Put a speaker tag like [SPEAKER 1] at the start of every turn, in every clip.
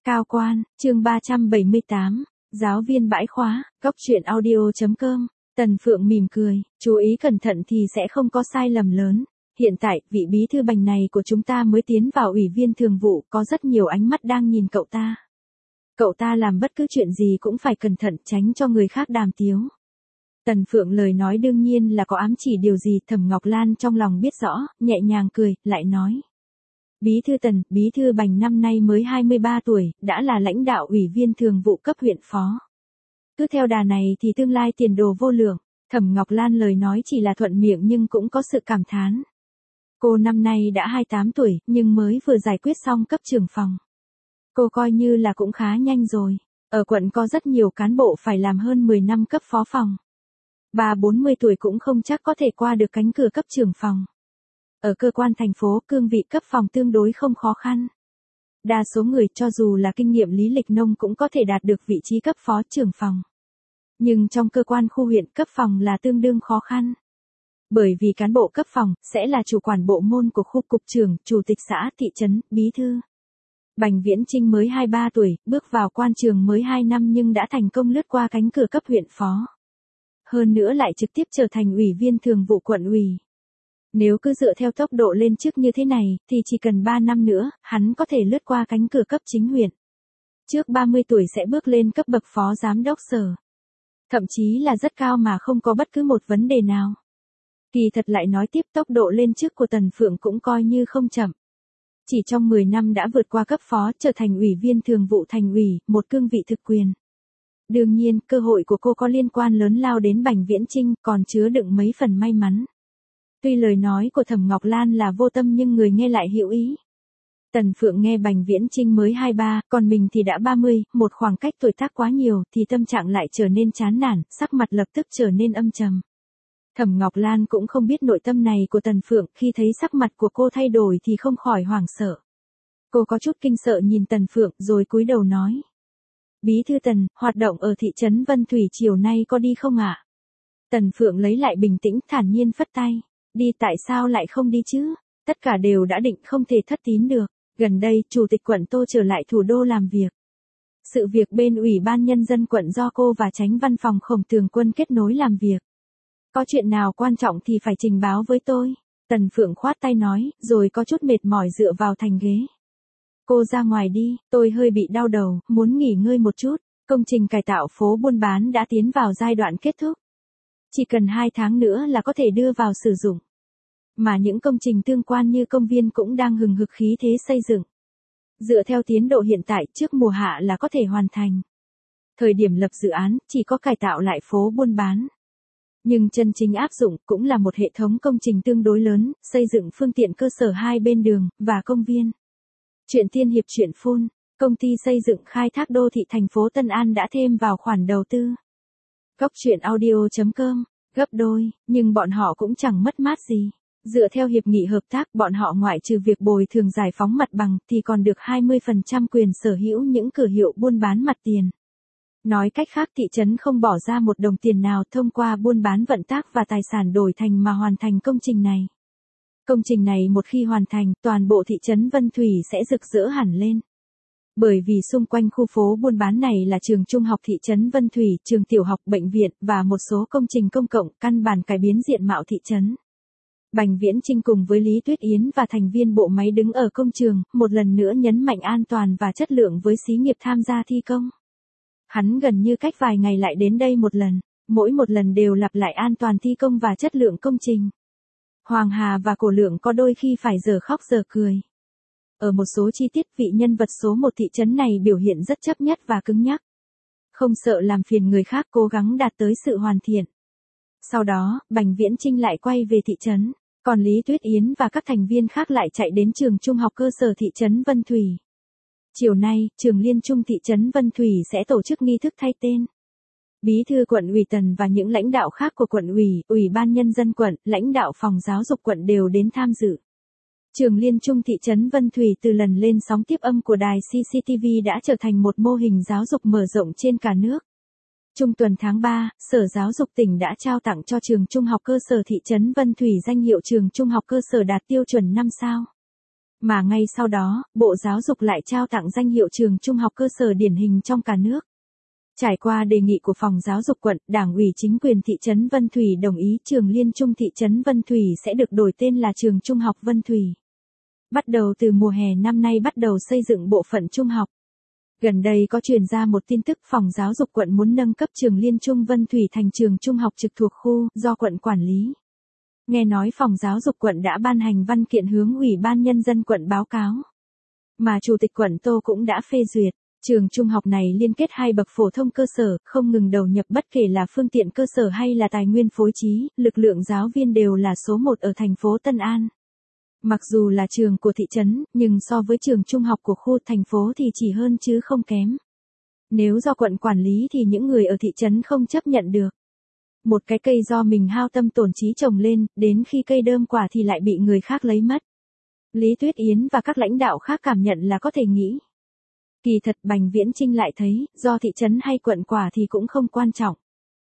[SPEAKER 1] Cao quan, chương 378, giáo viên bãi khóa, góc truyện audio.com. Tần Phượng mỉm cười, chú ý cẩn thận thì sẽ không có sai lầm lớn. Hiện tại, vị bí thư Bành này của chúng ta mới tiến vào ủy viên thường vụ, có rất nhiều ánh mắt đang nhìn cậu ta. Cậu ta làm bất cứ chuyện gì cũng phải cẩn thận tránh cho người khác đàm tiếu. Tần Phượng lời nói đương nhiên là có ám chỉ điều gì, Thẩm Ngọc Lan trong lòng biết rõ, nhẹ nhàng cười, lại nói. Bí thư Tần, bí thư Bành năm nay mới 23 tuổi, đã là lãnh đạo ủy viên thường vụ cấp huyện phó. Cứ theo đà này thì tương lai tiền đồ vô lượng. Thẩm Ngọc Lan lời nói chỉ là thuận miệng nhưng cũng có sự cảm thán. Cô năm nay đã 28 tuổi, nhưng mới vừa giải quyết xong cấp trưởng phòng. Cô coi như là cũng khá nhanh rồi. Ở quận có rất nhiều cán bộ phải làm hơn 10 năm cấp phó phòng. Bà 40 tuổi cũng không chắc có thể qua được cánh cửa cấp trưởng phòng. Ở cơ quan thành phố, cương vị cấp phòng tương đối không khó khăn. Đa số người cho dù là kinh nghiệm lý lịch nông cũng có thể đạt được vị trí cấp phó trưởng phòng. Nhưng trong cơ quan khu huyện cấp phòng là tương đương khó khăn. Bởi vì cán bộ cấp phòng sẽ là chủ quản bộ môn của khu cục trưởng, chủ tịch xã, thị trấn, bí thư. Bành Viễn Chinh mới 23 tuổi, bước vào quan trường mới 2 năm nhưng đã thành công lướt qua cánh cửa cấp huyện phó. Hơn nữa lại trực tiếp trở thành ủy viên thường vụ quận ủy. Nếu cứ dựa theo tốc độ lên chức như thế này, thì chỉ cần 3 năm nữa, hắn có thể lướt qua cánh cửa cấp chính huyện. Trước 30 tuổi sẽ bước lên cấp bậc phó giám đốc sở. Thậm chí là rất cao mà không có bất cứ một vấn đề nào. Kỳ thật lại nói tiếp, tốc độ lên chức của Tần Phượng cũng coi như không chậm. Chỉ trong 10 năm đã vượt qua cấp phó, trở thành ủy viên thường vụ thành ủy, một cương vị thực quyền. Đương nhiên, cơ hội của cô có liên quan lớn lao đến Bành Viễn Chinh, còn chứa đựng mấy phần may mắn. Tuy lời nói của Thẩm Ngọc Lan là vô tâm nhưng người nghe lại hữu ý. Tần Phượng nghe Bành Viễn Chinh mới 23, còn mình thì đã 30, một khoảng cách tuổi tác quá nhiều thì tâm trạng lại trở nên chán nản, sắc mặt lập tức trở nên âm trầm. Thẩm Ngọc Lan cũng không biết nội tâm này của Tần Phượng, khi thấy sắc mặt của cô thay đổi thì không khỏi hoảng sợ. Cô có chút kinh sợ nhìn Tần Phượng rồi cúi đầu nói. Bí thư Tần, hoạt động ở thị trấn Vân Thủy chiều nay có đi không ạ? Tần Phượng lấy lại bình tĩnh thản nhiên phất tay. Đi, tại sao lại không đi chứ? Tất cả đều đã định, không thể thất tín được. Gần đây, Chủ tịch quận Tô trở lại thủ đô làm việc. Sự việc bên Ủy ban Nhân dân quận do cô và Chánh văn phòng Khổng Tường Quân kết nối làm việc. Có chuyện nào quan trọng thì phải trình báo với tôi. Tần Phượng khoát tay nói, rồi có chút mệt mỏi dựa vào thành ghế. Cô ra ngoài đi, tôi hơi bị đau đầu, muốn nghỉ ngơi một chút. Công trình cải tạo phố buôn bán đã tiến vào giai đoạn kết thúc. Chỉ cần 2 tháng nữa là có thể đưa vào sử dụng. Mà những công trình tương quan như công viên cũng đang hừng hực khí thế xây dựng. Dựa theo tiến độ hiện tại, trước mùa hạ là có thể hoàn thành. Thời điểm lập dự án, chỉ có cải tạo lại phố buôn bán. Nhưng chân chính áp dụng cũng là một hệ thống công trình tương đối lớn, xây dựng phương tiện cơ sở hai bên đường, và công viên. Chuyện tiên hiệp chuyện phun, công ty xây dựng khai thác đô thị thành phố Tân An đã thêm vào khoản đầu tư. Góc truyện audio.com, gấp đôi, nhưng bọn họ cũng chẳng mất mát gì. Dựa theo hiệp nghị hợp tác, bọn họ ngoại trừ việc bồi thường giải phóng mặt bằng thì còn được 20% quyền sở hữu những cửa hiệu buôn bán mặt tiền. Nói cách khác, thị trấn không bỏ ra một đồng tiền nào thông qua buôn bán vận tác và tài sản đổi thành mà hoàn thành công trình này. Công trình này một khi hoàn thành, toàn bộ thị trấn Vân Thủy sẽ rực rỡ hẳn lên. Bởi vì xung quanh khu phố buôn bán này là trường trung học thị trấn Vân Thủy, trường tiểu học, bệnh viện và một số công trình công cộng, căn bản cải biến diện mạo thị trấn. Bành Viễn Chinh cùng với Lý Tuyết Yến và thành viên bộ máy đứng ở công trường, một lần nữa nhấn mạnh an toàn và chất lượng với xí nghiệp tham gia thi công. Hắn gần như cách vài ngày lại đến đây một lần, mỗi một lần đều lặp lại an toàn thi công và chất lượng công trình. Hoàng Hà và Cổ Lượng có đôi khi phải giờ khóc giờ cười. Ở một số chi tiết, vị nhân vật số 1 thị trấn này biểu hiện rất chấp nhất và cứng nhắc. Không sợ làm phiền người khác, cố gắng đạt tới sự hoàn thiện. Sau đó, Bành Viễn Chinh lại quay về thị trấn, còn Lý Tuyết Yến và các thành viên khác lại chạy đến trường trung học cơ sở thị trấn Vân Thủy. Chiều nay, trường Liên Trung thị trấn Vân Thủy sẽ tổ chức nghi thức thay tên. Bí thư quận ủy Tần và những lãnh đạo khác của quận ủy, Ủy ban Nhân dân quận, lãnh đạo phòng giáo dục quận đều đến tham dự. Trường Liên Trung thị trấn Vân Thủy từ lần lên sóng tiếp âm của đài CCTV đã trở thành một mô hình giáo dục mở rộng trên cả nước. Trung tuần tháng 3, Sở Giáo dục tỉnh đã trao tặng cho trường trung học cơ sở thị trấn Vân Thủy danh hiệu trường trung học cơ sở đạt tiêu chuẩn 5 sao. Mà ngay sau đó, Bộ Giáo dục lại trao tặng danh hiệu trường trung học cơ sở điển hình trong cả nước. Trải qua đề nghị của Phòng Giáo dục quận, Đảng ủy chính quyền thị trấn Vân Thủy đồng ý trường Liên Trung thị trấn Vân Thủy sẽ được đổi tên là trường Trung học Vân Thủy. Bắt đầu từ mùa hè năm nay bắt đầu xây dựng bộ phận trung học. Gần đây có truyền ra một tin tức Phòng Giáo dục quận muốn nâng cấp trường Liên Trung Vân Thủy thành trường trung học trực thuộc khu do quận quản lý. Nghe nói Phòng Giáo dục quận đã ban hành văn kiện hướng Ủy ban Nhân dân quận báo cáo. Mà Chủ tịch quận Tô cũng đã phê duyệt. Trường trung học này liên kết 2 bậc phổ thông cơ sở, không ngừng đầu nhập bất kể là phương tiện cơ sở hay là tài nguyên phối trí, lực lượng giáo viên đều là số 1 ở thành phố Tân An. Mặc dù là trường của thị trấn, nhưng so với trường trung học của khu thành phố thì chỉ hơn chứ không kém. Nếu do quận quản lý thì những người ở thị trấn không chấp nhận được. Một cái cây do mình hao tâm tổn trí trồng lên, đến khi cây đơm quả thì lại bị người khác lấy mất. Lý Tuyết Yến và các lãnh đạo khác cảm nhận là có thể nghĩ. Kỳ thật Bành Viễn Chinh lại thấy, do thị trấn hay quận quả thì cũng không quan trọng.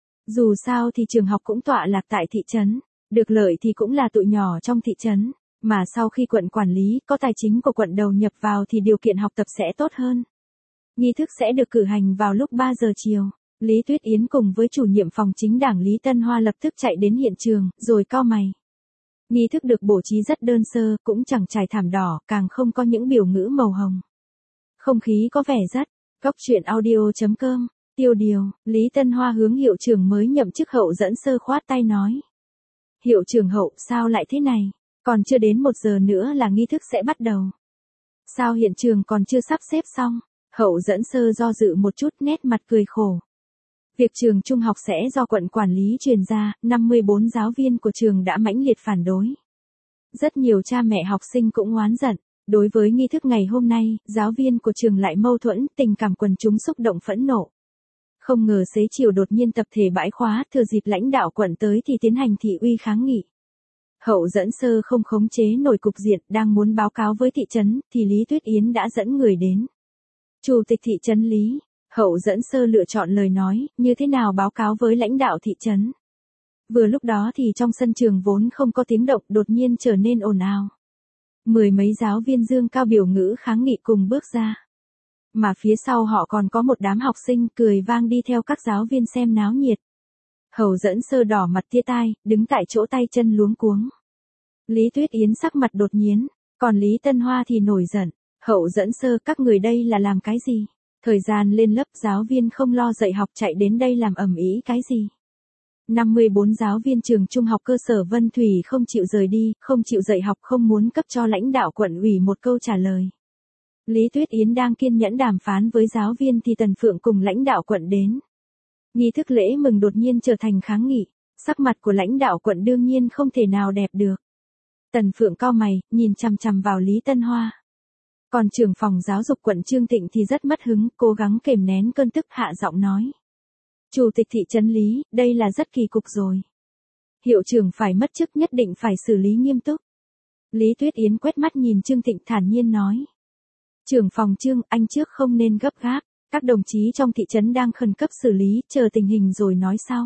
[SPEAKER 1] Dù sao thì trường học cũng tọa lạc tại thị trấn, được lợi thì cũng là tụi nhỏ trong thị trấn, mà sau khi quận quản lý có tài chính của quận đầu nhập vào thì điều kiện học tập sẽ tốt hơn. Nghi thức sẽ được cử hành vào lúc 3 giờ chiều. Lý Tuyết Yến cùng với chủ nhiệm phòng chính đảng Lý Tân Hoa lập tức chạy đến hiện trường, rồi cau mày. Nghi thức được bố trí rất đơn sơ, cũng chẳng trải thảm đỏ, càng không có những biểu ngữ màu hồng. Không khí có vẻ rất, góc chuyện audio.com, tiêu điều, Lý Tân Hoa hướng hiệu trưởng mới nhậm chức Hậu Dẫn Sơ khoát tay nói. Hiệu trưởng Hậu, sao lại thế này? Còn chưa đến 1 giờ nữa là nghi thức sẽ bắt đầu. Sao hiện trường còn chưa sắp xếp xong? Hậu Dẫn Sơ do dự một chút, nét mặt cười khổ. Việc trường trung học sẽ do quận quản lý truyền ra, 54 giáo viên của trường đã mãnh liệt phản đối. Rất nhiều cha mẹ học sinh cũng oán giận. Đối với nghi thức ngày hôm nay, giáo viên của trường lại mâu thuẫn, tình cảm quần chúng xúc động phẫn nộ. Không ngờ xế chiều đột nhiên tập thể bãi khóa, thừa dịp lãnh đạo quận tới thì tiến hành thị uy kháng nghị. Hậu Dẫn Sơ không khống chế nổi cục diện, đang muốn báo cáo với thị trấn, thì Lý Tuyết Yến đã dẫn người đến. Chủ tịch thị trấn Lý, Hậu Dẫn Sơ lựa chọn lời nói, như thế nào báo cáo với lãnh đạo thị trấn. Vừa lúc đó thì trong sân trường vốn không có tiếng động đột nhiên trở nên ồn ào. 10 mấy giáo viên dương cao biểu ngữ kháng nghị cùng bước ra. Mà phía sau họ còn có một đám học sinh cười vang đi theo các giáo viên xem náo nhiệt. Hậu Dẫn Sơ đỏ mặt tia tai, đứng tại chỗ tay chân luống cuống. Lý Tuyết Yến sắc mặt đột nhiên, còn Lý Tân Hoa thì nổi giận. Hậu Dẫn Sơ, các người đây là làm cái gì? Thời gian lên lớp giáo viên không lo dạy học chạy đến đây làm ầm ĩ cái gì? 54 giáo viên trường trung học cơ sở Vân Thủy không chịu rời đi, không chịu dạy học, không muốn cấp cho lãnh đạo quận ủy một câu trả lời. Lý Tuyết Yến đang kiên nhẫn đàm phán với giáo viên thì Tần Phượng cùng lãnh đạo quận đến. Nghi thức lễ mừng đột nhiên trở thành kháng nghị, sắc mặt của lãnh đạo quận đương nhiên không thể nào đẹp được. Tần Phượng cau mày, nhìn chằm chằm vào Lý Tân Hoa. Còn trưởng phòng giáo dục quận Trương Tịnh thì rất mất hứng, cố gắng kềm nén cơn tức hạ giọng nói. Chủ tịch thị trấn Lý, đây là rất kỳ cục rồi. Hiệu trưởng phải mất chức nhất định phải xử lý nghiêm túc. Lý Tuyết Yến quét mắt nhìn Trương Tịnh thản nhiên nói. Trưởng phòng Trương, anh trước không nên gấp gáp, các đồng chí trong thị trấn đang khẩn cấp xử lý, chờ tình hình rồi nói sau.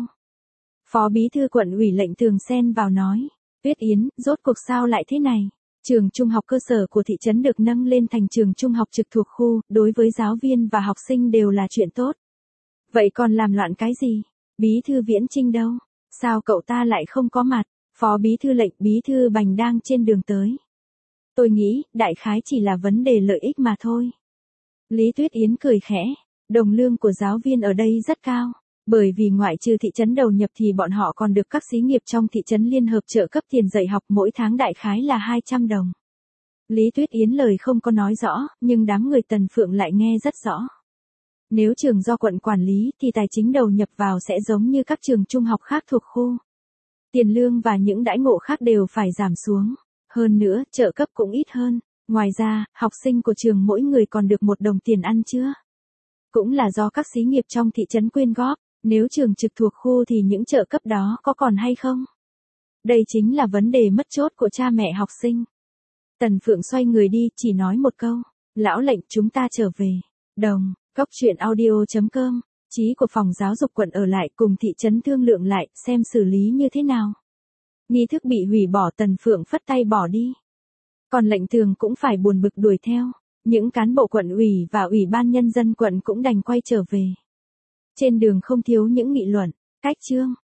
[SPEAKER 1] Phó bí thư quận ủy Lệnh Tường xen vào nói. Tuyết Yến, rốt cuộc sao lại thế này? Trường trung học cơ sở của thị trấn được nâng lên thành trường trung học trực thuộc khu, đối với giáo viên và học sinh đều là chuyện tốt. Vậy còn làm loạn cái gì? Bí thư Viễn Chinh đâu? Sao cậu ta lại không có mặt? Phó bí thư Lệnh, bí thư Bành đang trên đường tới. Tôi nghĩ, đại khái chỉ là vấn đề lợi ích mà thôi. Lý Tuyết Yến cười khẽ, đồng lương của giáo viên ở đây rất cao. Bởi vì ngoại trừ thị trấn đầu nhập thì bọn họ còn được các xí nghiệp trong thị trấn liên hợp trợ cấp tiền dạy học mỗi tháng đại khái là 200 đồng. Lý Tuyết Yến lời không có nói rõ, nhưng đám người Tần Phượng lại nghe rất rõ. Nếu trường do quận quản lý thì tài chính đầu nhập vào sẽ giống như các trường trung học khác thuộc khu. Tiền lương và những đãi ngộ khác đều phải giảm xuống. Hơn nữa, trợ cấp cũng ít hơn. Ngoài ra, học sinh của trường mỗi người còn được 1 đồng tiền ăn trưa. Cũng là do các xí nghiệp trong thị trấn quyên góp. Nếu trường trực thuộc khu thì những trợ cấp đó có còn hay không? Đây chính là vấn đề mất chốt của cha mẹ học sinh. Tần Phượng xoay người đi, chỉ nói một câu. Lão Lệnh, chúng ta trở về. Đồng, góc chuyện audio.com. Chí của phòng giáo dục quận ở lại cùng thị trấn thương lượng lại, xem xử lý như thế nào. Nghi thức bị hủy bỏ, Tần Phượng phất tay bỏ đi. Còn lệnh Tường cũng phải buồn bực đuổi theo. Những cán bộ quận ủy và ủy ban nhân dân quận cũng đành quay trở về. Trên đường không thiếu những nghị luận. Cách chương